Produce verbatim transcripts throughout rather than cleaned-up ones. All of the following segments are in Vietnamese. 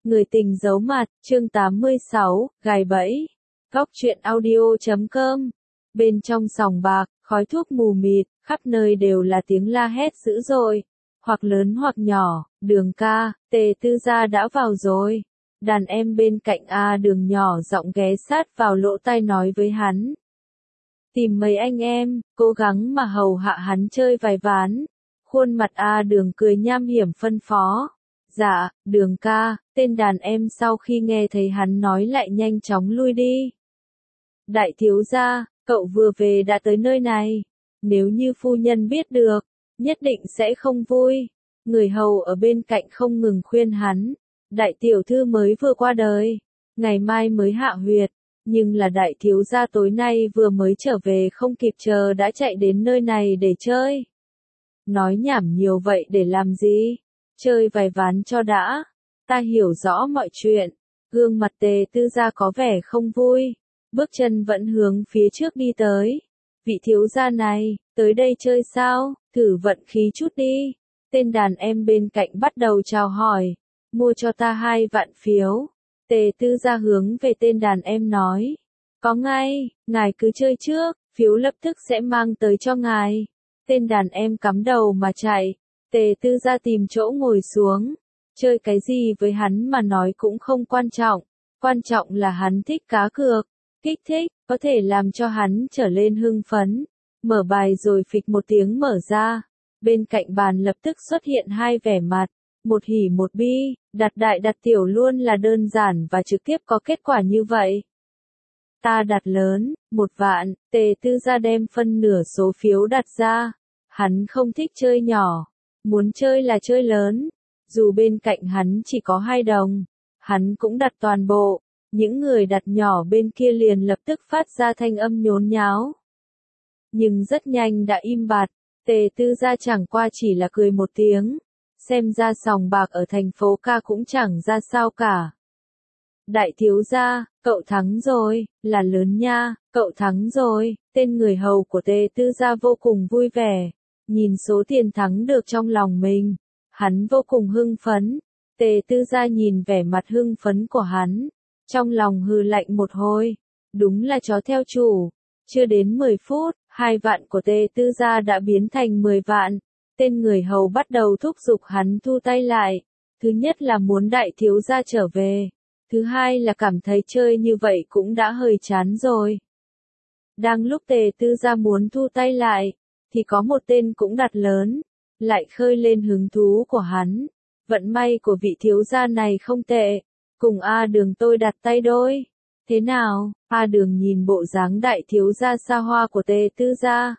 Người tình giấu mặt, chương tám mươi sáu, gài bẫy. Góc truyện audio chấm com. Bên trong sòng bạc, khói thuốc mù mịt, khắp nơi đều là tiếng la hét dữ dội, hoặc lớn hoặc nhỏ. Đường ca, Tề Tư Gia đã vào rồi. Đàn em bên cạnh A Đường nhỏ giọng ghé sát vào lỗ tai nói với hắn. Tìm mấy anh em, cố gắng mà hầu hạ hắn chơi vài ván. Khuôn mặt A Đường cười nham hiểm phân phó. Dạ, Đường ca. Tên đàn em sau khi nghe thấy hắn nói lại nhanh chóng lui đi. Đại thiếu gia, cậu vừa về đã tới nơi này. Nếu như phu nhân biết được, nhất định sẽ không vui. Người hầu ở bên cạnh không ngừng khuyên hắn. Đại tiểu thư mới vừa qua đời, ngày mai mới hạ huyệt. Nhưng là đại thiếu gia tối nay vừa mới trở về không kịp chờ đã chạy đến nơi này để chơi. Nói nhảm nhiều vậy để làm gì? Chơi vài ván cho đã. Ta hiểu rõ mọi chuyện. Gương mặt Tề Tư Gia có vẻ không vui. Bước chân vẫn hướng phía trước đi tới. Vị thiếu gia này, tới đây chơi sao? Thử vận khí chút đi. Tên đàn em bên cạnh bắt đầu chào hỏi. Mua cho ta hai vạn phiếu. Tề Tư Gia hướng về tên đàn em nói. Có ngay, ngài cứ chơi trước, phiếu lập tức sẽ mang tới cho ngài. Tên đàn em cắm đầu mà chạy. Tề Tư Gia tìm chỗ ngồi xuống. Chơi cái gì với hắn mà nói cũng không quan trọng. Quan trọng là hắn thích cá cược. Kích thích, có thể làm cho hắn trở lên hưng phấn. Mở bài rồi phịch một tiếng mở ra. Bên cạnh bàn lập tức xuất hiện hai vẻ mặt. Một hỉ một bi, đặt đại đặt tiểu luôn là đơn giản và trực tiếp có kết quả như vậy. Ta đặt lớn, một vạn, Tề Tư Gia đem phân nửa số phiếu đặt ra. Hắn không thích chơi nhỏ, muốn chơi là chơi lớn. Dù bên cạnh hắn chỉ có hai đồng, hắn cũng đặt toàn bộ. Những người đặt nhỏ bên kia liền lập tức phát ra thanh âm nhốn nháo. Nhưng rất nhanh đã im bặt, Tề Tư Gia chẳng qua chỉ là cười một tiếng. Xem ra sòng bạc ở thành phố ca cũng chẳng ra sao cả. Đại thiếu gia, cậu thắng rồi, là lớn nha, cậu thắng rồi. Tên người hầu của Tề Tư Gia vô cùng vui vẻ. Nhìn số tiền thắng được trong lòng mình, hắn vô cùng hưng phấn. Tề Tư Gia nhìn vẻ mặt hưng phấn của hắn, trong lòng hừ lạnh một hồi. Đúng là chó theo chủ. Chưa đến mười phút, hai vạn của Tề Tư Gia đã biến thành mười vạn. Tên người hầu bắt đầu thúc giục hắn thu tay lại. Thứ nhất là muốn đại thiếu gia trở về. Thứ hai là cảm thấy chơi như vậy cũng đã hơi chán rồi. Đang lúc Tề Tư Gia muốn thu tay lại, thì có một tên cũng đặt lớn, lại khơi lên hứng thú của hắn. Vận may của vị thiếu gia này không tệ. Cùng A Đường tôi đặt tay đôi. Thế nào? A Đường nhìn bộ dáng đại thiếu gia xa hoa của Tề Tư Gia.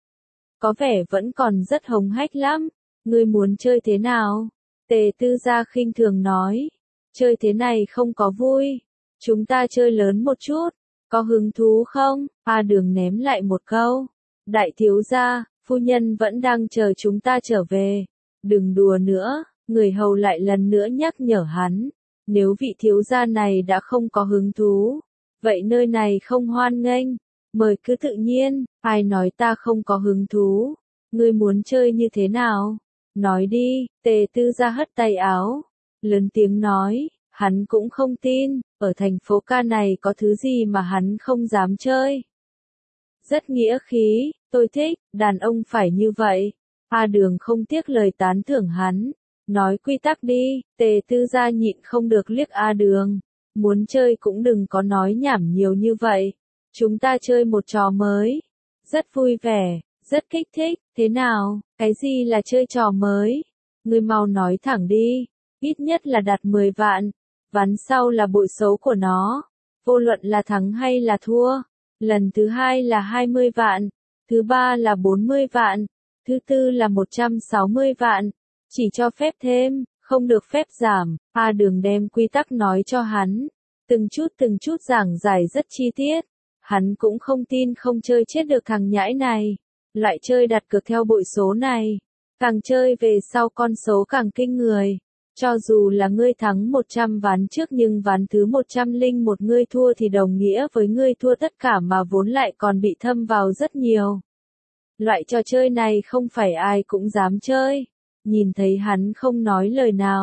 Có vẻ vẫn còn rất hống hách lắm. Ngươi muốn chơi thế nào? Tề Tư Gia khinh thường nói. Chơi thế này không có vui. Chúng ta chơi lớn một chút. Có hứng thú không? A Đường ném lại một câu. Đại thiếu gia, phu nhân vẫn đang chờ chúng ta trở về. Đừng đùa nữa. Người hầu lại lần nữa nhắc nhở hắn. Nếu vị thiếu gia này đã không có hứng thú, vậy nơi này không hoan nghênh. Mời cứ tự nhiên. Ai nói ta không có hứng thú? Ngươi muốn chơi như thế nào? Nói đi. Tề Tư Gia hất tay áo, lớn tiếng nói. Hắn cũng không tin, ở thành phố ca này có thứ gì mà hắn không dám chơi. Rất nghĩa khí, tôi thích, đàn ông phải như vậy. A Đường không tiếc lời tán thưởng hắn. Nói quy tắc đi. Tề Tư Gia nhịn không được liếc A Đường. Muốn chơi cũng đừng có nói nhảm nhiều như vậy. Chúng ta chơi một trò mới. Rất vui vẻ, rất kích thích. Thế nào? Cái gì là chơi trò mới? Ngươi mau nói thẳng đi. Ít nhất là đặt mười vạn. Ván sau là bội số của nó. Vô luận là thắng hay là thua. Lần thứ hai là hai mươi vạn. Thứ ba là bốn mươi vạn. Thứ tư là một trăm sáu mươi vạn. Chỉ cho phép thêm, không được phép giảm. A Đường đem quy tắc nói cho hắn. Từng chút từng chút giảng giải rất chi tiết. Hắn cũng không tin không chơi chết được thằng nhãi này. Loại chơi đặt cược theo bội số này. Càng chơi về sau con số càng kinh người. Cho dù là ngươi thắng một trăm ván trước nhưng ván thứ một trăm lẻ một ngươi thua thì đồng nghĩa với ngươi thua tất cả mà vốn lại còn bị thâm vào rất nhiều. Loại trò chơi này không phải ai cũng dám chơi. Nhìn thấy hắn không nói lời nào,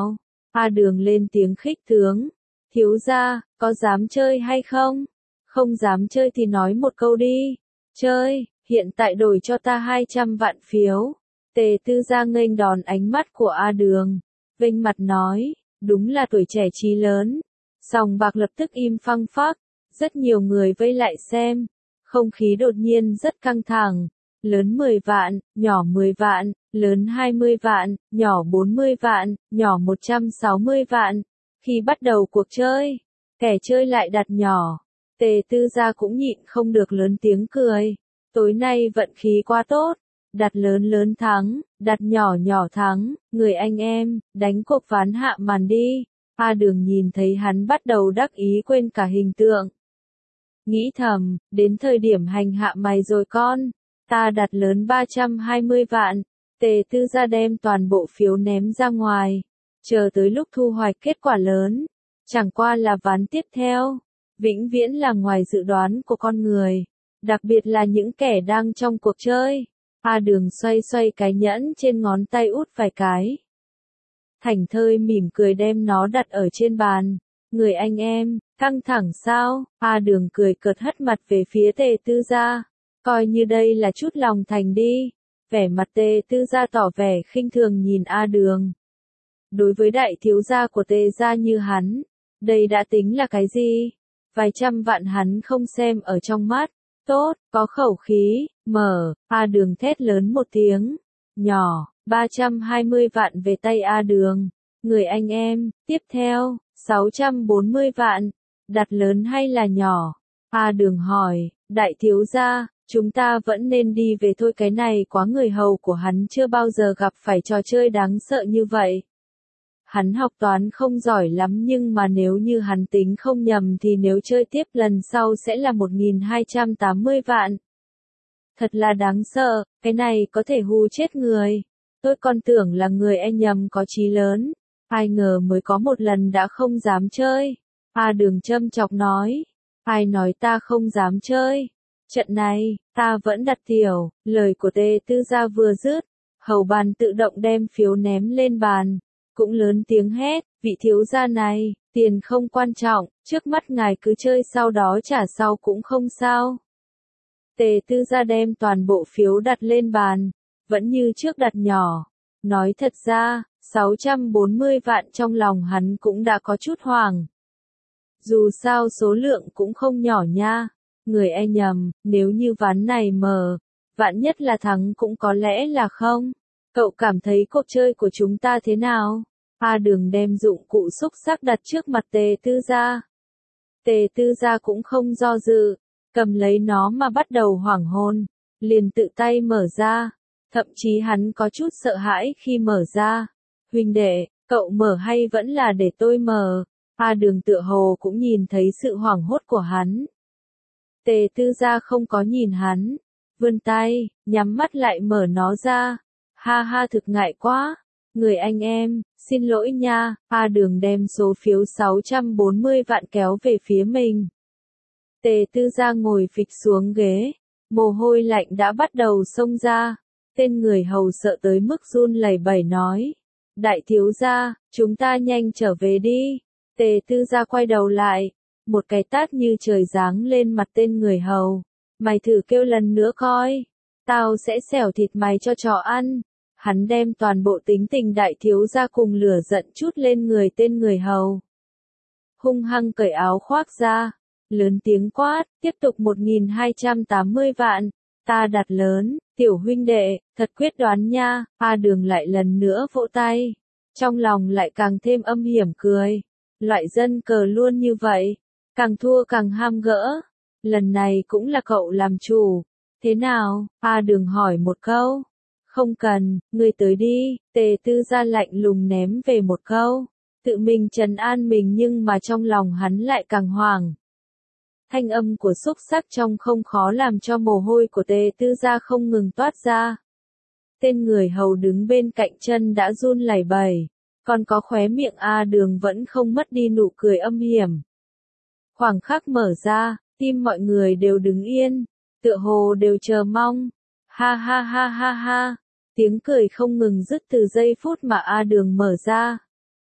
A Đường lên tiếng khích tướng. Thiếu gia, có dám chơi hay không? Không dám chơi thì nói một câu đi. Chơi, hiện tại đổi cho ta hai trăm vạn phiếu. Tề Tư Gia nghênh đón ánh mắt của A Đường. Vênh mặt nói, đúng là tuổi trẻ trí lớn. Sòng bạc lập tức im phăng phắc. Rất nhiều người vây lại xem. Không khí đột nhiên rất căng thẳng. Lớn mười vạn, nhỏ mười vạn, lớn hai mươi vạn, nhỏ bốn mươi vạn, nhỏ một trăm sáu mươi vạn. Khi bắt đầu cuộc chơi, kẻ chơi lại đặt nhỏ. Tề Tư Gia cũng nhịn không được lớn tiếng cười. Tối nay vận khí quá tốt. Đặt lớn lớn thắng, đặt nhỏ nhỏ thắng. Người anh em, đánh cuộc ván hạ màn đi. A Đường nhìn thấy hắn bắt đầu đắc ý quên cả hình tượng. Nghĩ thầm, đến thời điểm hành hạ mày rồi con. Ta đặt lớn ba trăm hai mươi vạn. Tề Tư Gia đem toàn bộ phiếu ném ra ngoài. Chờ tới lúc thu hoạch kết quả lớn. Chẳng qua là ván tiếp theo. Vĩnh viễn là ngoài dự đoán của con người. Đặc biệt là những kẻ đang trong cuộc chơi. A Đường xoay xoay cái nhẫn trên ngón tay út vài cái. Thảnh thơi mỉm cười đem nó đặt ở trên bàn. Người anh em, căng thẳng sao? A Đường cười cợt hất mặt về phía Tề Tư Gia. Coi như đây là chút lòng thành đi. Vẻ mặt Tề Tư Gia tỏ vẻ khinh thường nhìn A Đường. Đối với đại thiếu gia của Tề gia như hắn, đây đã tính là cái gì? Vài trăm vạn hắn không xem ở trong mắt. Tốt, có khẩu khí, mở. A Đường thét lớn một tiếng. Nhỏ, ba trăm hai mươi vạn về tay A Đường. Người anh em, tiếp theo, sáu trăm bốn mươi vạn. Đặt lớn hay là nhỏ? A Đường hỏi, đại thiếu gia, chúng ta vẫn nên đi về thôi, cái này quá người hầu của hắn chưa bao giờ gặp phải trò chơi đáng sợ như vậy. Hắn học toán không giỏi lắm nhưng mà nếu như hắn tính không nhầm thì nếu chơi tiếp lần sau sẽ là một nghìn hai trăm tám mươi vạn. Thật là đáng sợ, cái này có thể hù chết người. Tôi còn tưởng là người e nhầm có trí lớn. Ai ngờ mới có một lần đã không dám chơi. A Đường châm chọc nói. Ai nói ta không dám chơi? Trận này, ta vẫn đặt tiểu. Lời của Tề Tư Gia vừa dứt. Hầu bàn tự động đem phiếu ném lên bàn. Cũng lớn tiếng hét, vị thiếu gia này, tiền không quan trọng, trước mắt ngài cứ chơi sau đó trả sau cũng không sao. Tề Tư Gia đem toàn bộ phiếu đặt lên bàn, vẫn như trước đặt nhỏ. Nói thật ra, sáu trăm bốn mươi vạn trong lòng hắn cũng đã có chút hoảng. Dù sao số lượng cũng không nhỏ nha. Người e nhầm, nếu như ván này mở, vạn nhất là thắng cũng có lẽ là không. Cậu cảm thấy cuộc chơi của chúng ta thế nào? A Đường đem dụng cụ xúc xắc đặt trước mặt Tề Tư Gia. Tề Tư Gia cũng không do dự, cầm lấy nó mà bắt đầu hoảng hồn, liền tự tay mở ra. Thậm chí hắn có chút sợ hãi khi mở ra. Huynh đệ, cậu mở hay vẫn là để tôi mở? A Đường tựa hồ cũng nhìn thấy sự hoảng hốt của hắn. Tề Tư Gia không có nhìn hắn, vươn tay, nhắm mắt lại mở nó ra. Ha ha, thực ngại quá. Người anh em, xin lỗi nha. A Đường đem số phiếu sáu trăm bốn mươi vạn kéo về phía mình. Tề Tư Gia ngồi phịch xuống ghế, mồ hôi lạnh đã bắt đầu xông ra. Tên người hầu sợ tới mức run lẩy bẩy nói. Đại thiếu gia, chúng ta nhanh trở về đi. Tề Tư Gia quay đầu lại, một cái tát như trời giáng lên mặt tên người hầu. Mày thử kêu lần nữa coi, tao sẽ xẻo thịt mày cho chó ăn. Hắn đem toàn bộ tính tình đại thiếu gia cùng lửa giận chút lên người tên người hầu. Hung hăng cởi áo khoác ra, lớn tiếng quát, tiếp tục một nghìn hai trăm tám mươi vạn. Ta đặt lớn, tiểu huynh đệ, thật quyết đoán nha. A Đường lại lần nữa vỗ tay, trong lòng lại càng thêm âm hiểm cười. Loại dân cờ luôn như vậy, càng thua càng ham gỡ. Lần này cũng là cậu làm chủ. Thế nào? A Đường hỏi một câu. Không cần, ngươi tới đi. Tề Tư Gia lạnh lùng ném về một câu. Tự mình trấn an mình nhưng mà trong lòng hắn lại càng hoảng. Thanh âm của xúc sắc trong không khó làm cho mồ hôi của Tề Tư Gia không ngừng toát ra. Tên người hầu đứng bên cạnh chân đã run lẩy bẩy, còn có khóe miệng A Đường vẫn không mất đi nụ cười âm hiểm. Khoảng khắc mở ra, tim mọi người đều đứng yên, tựa hồ đều chờ mong. Ha ha ha ha ha, tiếng cười không ngừng dứt từ giây phút mà A Đường mở ra.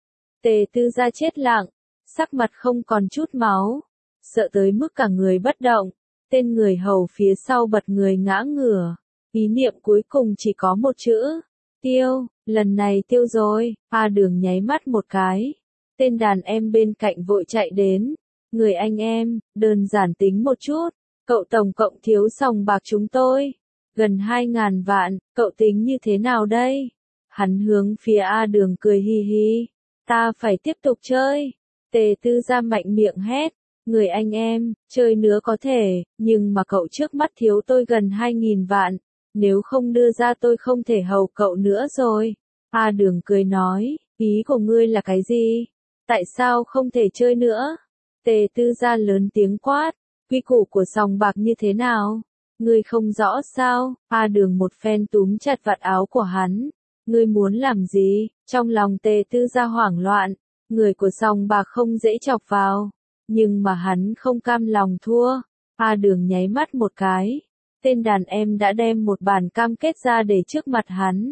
Tề Tư Gia chết lặng, sắc mặt không còn chút máu, sợ tới mức cả người bất động, tên người hầu phía sau bật người ngã ngửa, ý niệm cuối cùng chỉ có một chữ, tiêu, lần này tiêu rồi, A Đường nháy mắt một cái, tên đàn em bên cạnh vội chạy đến, người anh em, đơn giản tính một chút, cậu tổng cộng thiếu sòng bạc chúng tôi, gần hai ngàn vạn, cậu tính như thế nào đây? Hắn hướng phía A Đường cười hi hi, ta phải tiếp tục chơi, Tề Tư Gia mạnh miệng hét, người anh em, chơi nữa có thể, nhưng mà cậu trước mắt thiếu tôi gần hai nghìn vạn, nếu không đưa ra tôi không thể hầu cậu nữa rồi. A Đường cười nói, ý của ngươi là cái gì? Tại sao không thể chơi nữa? Tề Tư Gia lớn tiếng quát, quy củ của sòng bạc như thế nào? Ngươi không rõ sao? A Đường một phen túm chặt vạt áo của hắn. Ngươi muốn làm gì? Trong lòng Tề Tư Gia hoảng loạn, người của sòng bạc không dễ chọc vào, nhưng mà hắn không cam lòng thua. A Đường nháy mắt một cái, tên đàn em đã đem một bản cam kết ra để trước mặt hắn.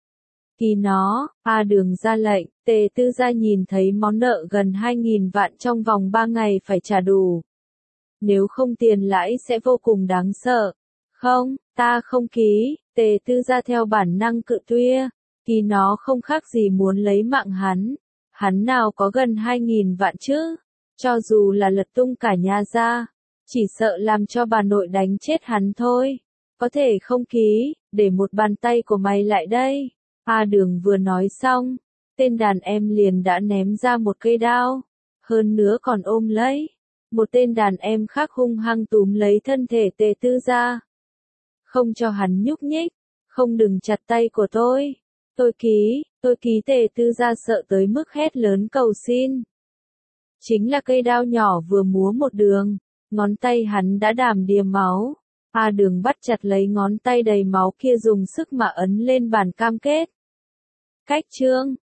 Ký nó, A Đường ra lệnh, Tề Tư Gia nhìn thấy món nợ gần hai nghìn vạn trong vòng ba ngày phải trả đủ. Nếu không tiền lãi sẽ vô cùng đáng sợ. Không, ta không ký, Tề Tư Gia theo bản năng cự tuyên, ký nó không khác gì muốn lấy mạng hắn. Hắn nào có gần hai nghìn vạn chứ, cho dù là lật tung cả nhà ra, chỉ sợ làm cho bà nội đánh chết hắn thôi. Có thể không ký, để một bàn tay của mày lại đây. A Đường vừa nói xong, tên đàn em liền đã ném ra một cây đao, hơn nữa còn ôm lấy. Một tên đàn em khác hung hăng túm lấy thân thể Tề Tư Gia, không cho hắn nhúc nhích, không đừng chặt tay của tôi. Tôi ký, tôi ký. Tề Tư Gia sợ tới mức hét lớn cầu xin. Chính là cây đao nhỏ vừa múa một đường, ngón tay hắn đã đàm đìa máu. A Đường bắt chặt lấy ngón tay đầy máu kia dùng sức mà ấn lên bàn cam kết. Cách chương